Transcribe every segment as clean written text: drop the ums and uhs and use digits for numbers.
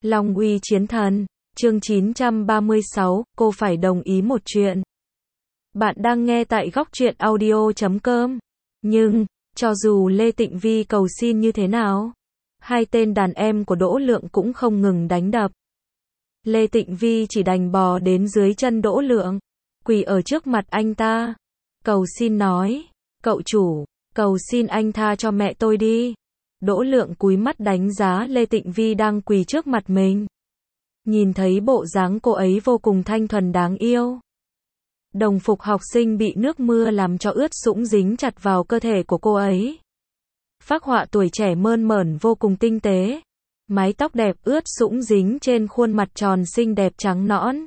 Long uy chiến thần, chương 936, cô phải đồng ý một chuyện. Bạn đang nghe tại góc truyện audio.com. Nhưng, cho dù Lê Tịnh Vi cầu xin như thế nào, hai tên đàn em của Đỗ Lượng cũng không ngừng đánh đập. Lê Tịnh Vi chỉ đành bò đến dưới chân Đỗ Lượng, quỳ ở trước mặt anh ta, cầu xin nói, cậu chủ, cầu xin anh tha cho mẹ tôi đi. Đỗ Lượng cúi mắt đánh giá Lê Tịnh Vi đang quỳ trước mặt mình. Nhìn thấy bộ dáng cô ấy vô cùng thanh thuần đáng yêu. Đồng phục học sinh bị nước mưa làm cho ướt sũng dính chặt vào cơ thể của cô ấy. Phác họa tuổi trẻ mơn mởn vô cùng tinh tế. Mái tóc đẹp ướt sũng dính trên khuôn mặt tròn xinh đẹp trắng nõn.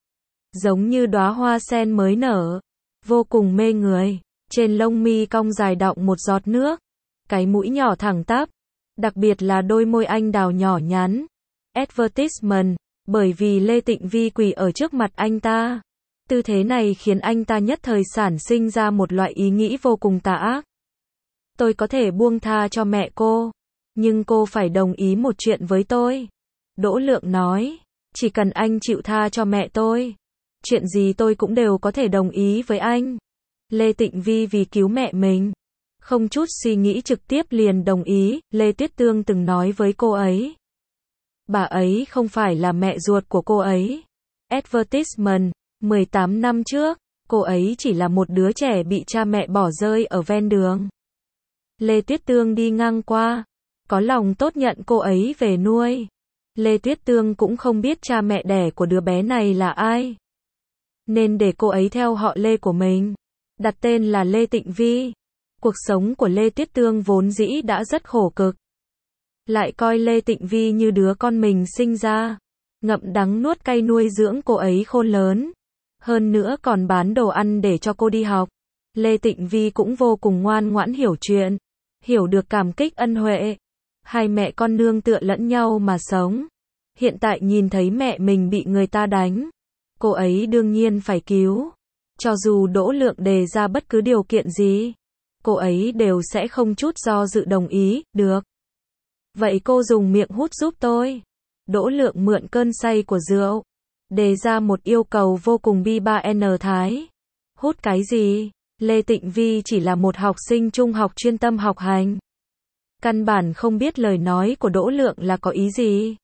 Giống như đóa hoa sen mới nở. Vô cùng mê người. Trên lông mi cong dài đọng một giọt nước. Cái mũi nhỏ thẳng tắp. Đặc biệt là đôi môi anh đào nhỏ nhắn. Advertisement. Bởi vì Lê Tịnh Vi quỳ ở trước mặt anh ta. Tư thế này khiến anh ta nhất thời sản sinh ra một loại ý nghĩ vô cùng tà ác. Tôi có thể buông tha cho mẹ cô, nhưng cô phải đồng ý một chuyện với tôi. Đỗ Lượng nói, chỉ cần anh chịu tha cho mẹ tôi, chuyện gì tôi cũng đều có thể đồng ý với anh. Lê Tịnh Vi vì cứu mẹ mình, không chút suy nghĩ trực tiếp liền đồng ý. Lê Tuyết Tương từng nói với cô ấy, bà ấy không phải là mẹ ruột của cô ấy. Advertisement, 18 năm trước, cô ấy chỉ là một đứa trẻ bị cha mẹ bỏ rơi ở ven đường. Lê Tuyết Tương đi ngang qua, có lòng tốt nhận cô ấy về nuôi. Lê Tuyết Tương cũng không biết cha mẹ đẻ của đứa bé này là ai, nên để cô ấy theo họ Lê của mình, đặt tên là Lê Tịnh Vi. Cuộc sống của Lê Tuyết Tương vốn dĩ đã rất khổ cực, lại coi Lê Tịnh Vi như đứa con mình sinh ra, ngậm đắng nuốt cay nuôi dưỡng cô ấy khôn lớn. Hơn nữa còn bán đồ ăn để cho cô đi học. Lê Tịnh Vi cũng vô cùng ngoan ngoãn hiểu chuyện, hiểu được cảm kích ân huệ. Hai mẹ con nương tựa lẫn nhau mà sống. Hiện tại nhìn thấy mẹ mình bị người ta đánh, cô ấy đương nhiên phải cứu. Cho dù Đỗ Lượng đề ra bất cứ điều kiện gì, cô ấy đều sẽ không chút do dự đồng ý. Được. Vậy cô dùng miệng hút giúp tôi. Đỗ Lượng mượn cơn say của rượu, đề ra một yêu cầu vô cùng bi ba n thái. Hút cái gì? Lê Tịnh Vi chỉ là một học sinh trung học chuyên tâm học hành, căn bản không biết lời nói của Đỗ Lượng là có ý gì.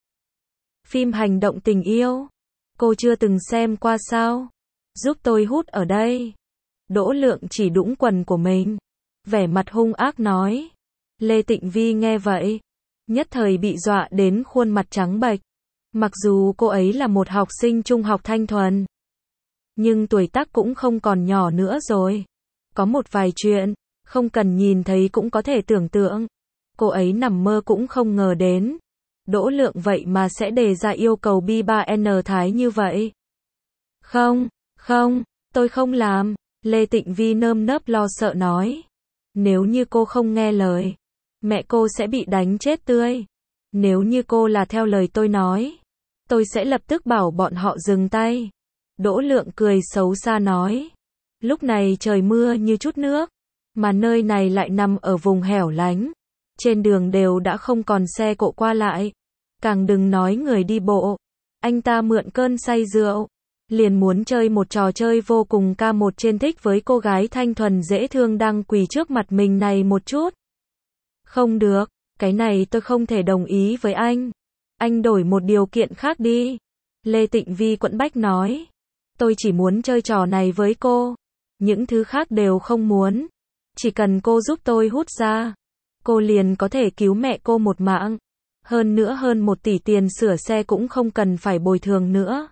Phim hành động tình yêu, cô chưa từng xem qua sao? Giúp tôi hút ở đây. Đỗ Lượng chỉ đũng quần của mình, vẻ mặt hung ác nói. Lê Tịnh Vi nghe vậy, nhất thời bị dọa đến khuôn mặt trắng bệch. Mặc dù cô ấy là một học sinh trung học thanh thuần, nhưng tuổi tác cũng không còn nhỏ nữa rồi. Có một vài chuyện, không cần nhìn thấy cũng có thể tưởng tượng. Cô ấy nằm mơ cũng không ngờ đến. Đỗ Lượng vậy mà sẽ đề ra yêu cầu bi ba n thái như vậy. Không, tôi không làm. Lê Tịnh Vi nơm nớp lo sợ nói. Nếu như cô không nghe lời, mẹ cô sẽ bị đánh chết tươi. Nếu như cô là theo lời tôi nói, tôi sẽ lập tức bảo bọn họ dừng tay. Đỗ Lượng cười xấu xa nói. Lúc này trời mưa như chút nước, mà nơi này lại nằm ở vùng hẻo lánh. Trên đường đều đã không còn xe cộ qua lại, càng đừng nói người đi bộ. Anh ta mượn cơn say rượu, liền muốn chơi một trò chơi vô cùng ca một trên thích với cô gái thanh thuần dễ thương đang quỳ trước mặt mình này một chút. Không được, cái này tôi không thể đồng ý với anh. Anh đổi một điều kiện khác đi. Lê Tịnh Vi quẫn bách nói. Tôi chỉ muốn chơi trò này với cô. Những thứ khác đều không muốn. Chỉ cần cô giúp tôi hút ra, cô liền có thể cứu mẹ cô một mạng. Hơn nữa hơn 1 tỷ tiền sửa xe cũng không cần phải bồi thường nữa.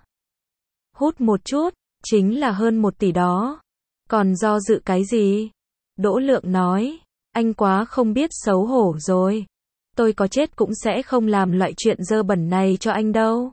Hút một chút, chính là hơn 1 tỷ đó. Còn do dự cái gì? Đỗ Lượng nói. Anh quá không biết xấu hổ rồi. Tôi có chết cũng sẽ không làm loại chuyện dơ bẩn này cho anh đâu.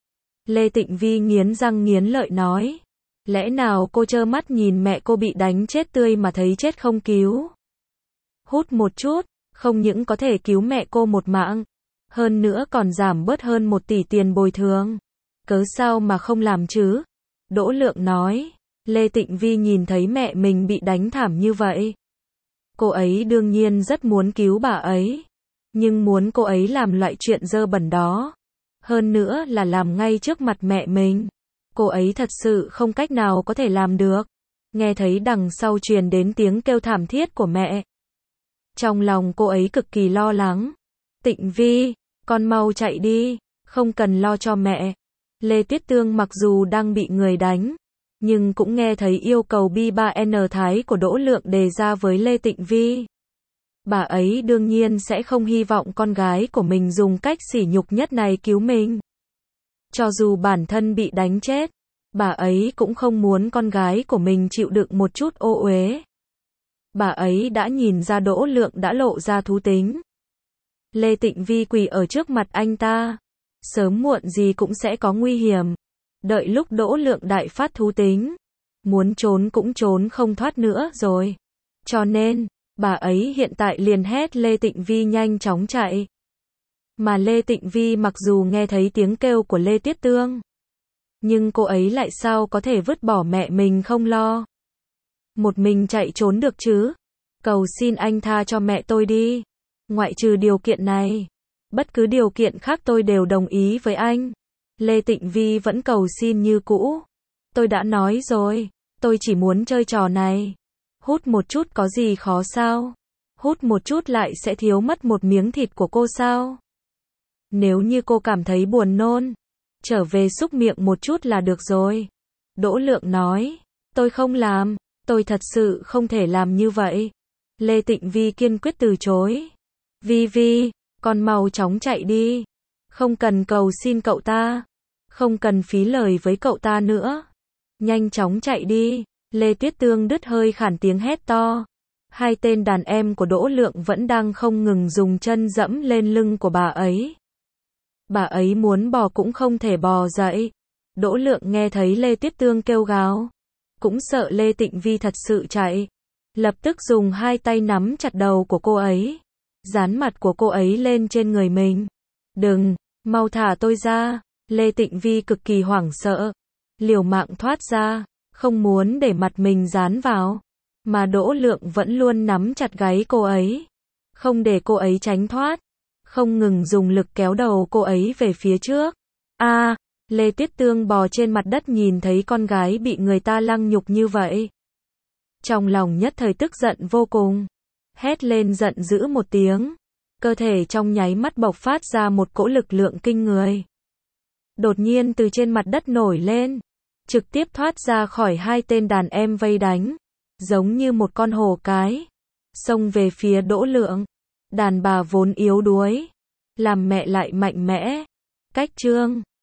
Lê Tịnh Vi nghiến răng nghiến lợi nói. Lẽ nào cô trơ mắt nhìn mẹ cô bị đánh chết tươi mà thấy chết không cứu? Hút một chút, không những có thể cứu mẹ cô một mạng, hơn nữa còn giảm bớt hơn 1 tỷ tiền bồi thường. Cớ sao mà không làm chứ? Đỗ Lượng nói. Lê Tịnh Vi nhìn thấy mẹ mình bị đánh thảm như vậy, cô ấy đương nhiên rất muốn cứu bà ấy. Nhưng muốn cô ấy làm loại chuyện dơ bẩn đó, Hơn nữa là làm ngay trước mặt mẹ mình. Cô ấy thật sự không cách nào có thể làm được. Nghe thấy đằng sau truyền đến tiếng kêu thảm thiết của mẹ. Trong lòng cô ấy cực kỳ lo lắng. Tịnh Vi, con mau chạy đi, không cần lo cho mẹ. Lê Tuyết Tương mặc dù đang bị người đánh, nhưng cũng nghe thấy yêu cầu B3N Thái của Đỗ Lượng đề ra với Lê Tịnh Vi. Bà ấy đương nhiên sẽ không hy vọng con gái của mình dùng cách sỉ nhục nhất này cứu mình. Cho dù bản thân bị đánh chết, bà ấy cũng không muốn con gái của mình chịu đựng một chút ô uế. Bà ấy đã nhìn ra Đỗ Lượng đã lộ ra thú tính. Lê Tịnh Vi quỳ ở trước mặt anh ta. Sớm muộn gì cũng sẽ có nguy hiểm. Đợi lúc Đỗ Lượng đại phát thú tính, muốn trốn cũng trốn không thoát nữa rồi. Cho nên, bà ấy hiện tại liền hét Lê Tịnh Vi nhanh chóng chạy. Mà Lê Tịnh Vi mặc dù nghe thấy tiếng kêu của Lê Tuyết Tương, nhưng cô ấy lại sao có thể vứt bỏ mẹ mình không lo. Một mình chạy trốn được chứ? Cầu xin anh tha cho mẹ tôi đi. Ngoại trừ điều kiện này, bất cứ điều kiện khác tôi đều đồng ý với anh. Lê Tịnh Vi vẫn cầu xin như cũ. Tôi đã nói rồi, tôi chỉ muốn chơi trò này. Hút một chút có gì khó sao? Hút một chút lại sẽ thiếu mất một miếng thịt của cô sao? Nếu như cô cảm thấy buồn nôn, trở về xúc miệng một chút là được rồi. Đỗ Lượng nói, tôi không làm, tôi thật sự không thể làm như vậy. Lê Tịnh Vi kiên quyết từ chối. Vi Vi, con mau chóng chạy đi. Không cần cầu xin cậu ta. Không cần phí lời với cậu ta nữa. Nhanh chóng chạy đi. Lê Tuyết Tương đứt hơi khản tiếng hét to. Hai tên đàn em của Đỗ Lượng vẫn đang không ngừng dùng chân dẫm lên lưng của bà ấy. Bà ấy muốn bò cũng không thể bò dậy. Đỗ Lượng nghe thấy Lê Tuyết Tương kêu gào, cũng sợ Lê Tịnh Vi thật sự chạy. Lập tức dùng hai tay nắm chặt đầu của cô ấy, dán mặt của cô ấy lên trên người mình. Đừng, mau thả tôi ra. Lê Tịnh Vi cực kỳ hoảng sợ, liều mạng thoát ra, không muốn để mặt mình dán vào. Mà Đỗ Lượng vẫn luôn nắm chặt gáy cô ấy, không để cô ấy tránh thoát, không ngừng dùng lực kéo đầu cô ấy về phía trước. Lê Tuyết Tương bò trên mặt đất nhìn thấy con gái bị người ta lăng nhục như vậy. Trong lòng nhất thời tức giận vô cùng. Hét lên giận dữ một tiếng. Cơ thể trong nháy mắt bộc phát ra một cỗ lực lượng kinh người. Đột nhiên từ trên mặt đất nổi lên, trực tiếp thoát ra khỏi hai tên đàn em vây đánh. Giống như một con hổ cái, xông về phía Đỗ Lượng. Đàn bà vốn yếu đuối, làm mẹ lại mạnh mẽ. Cách chương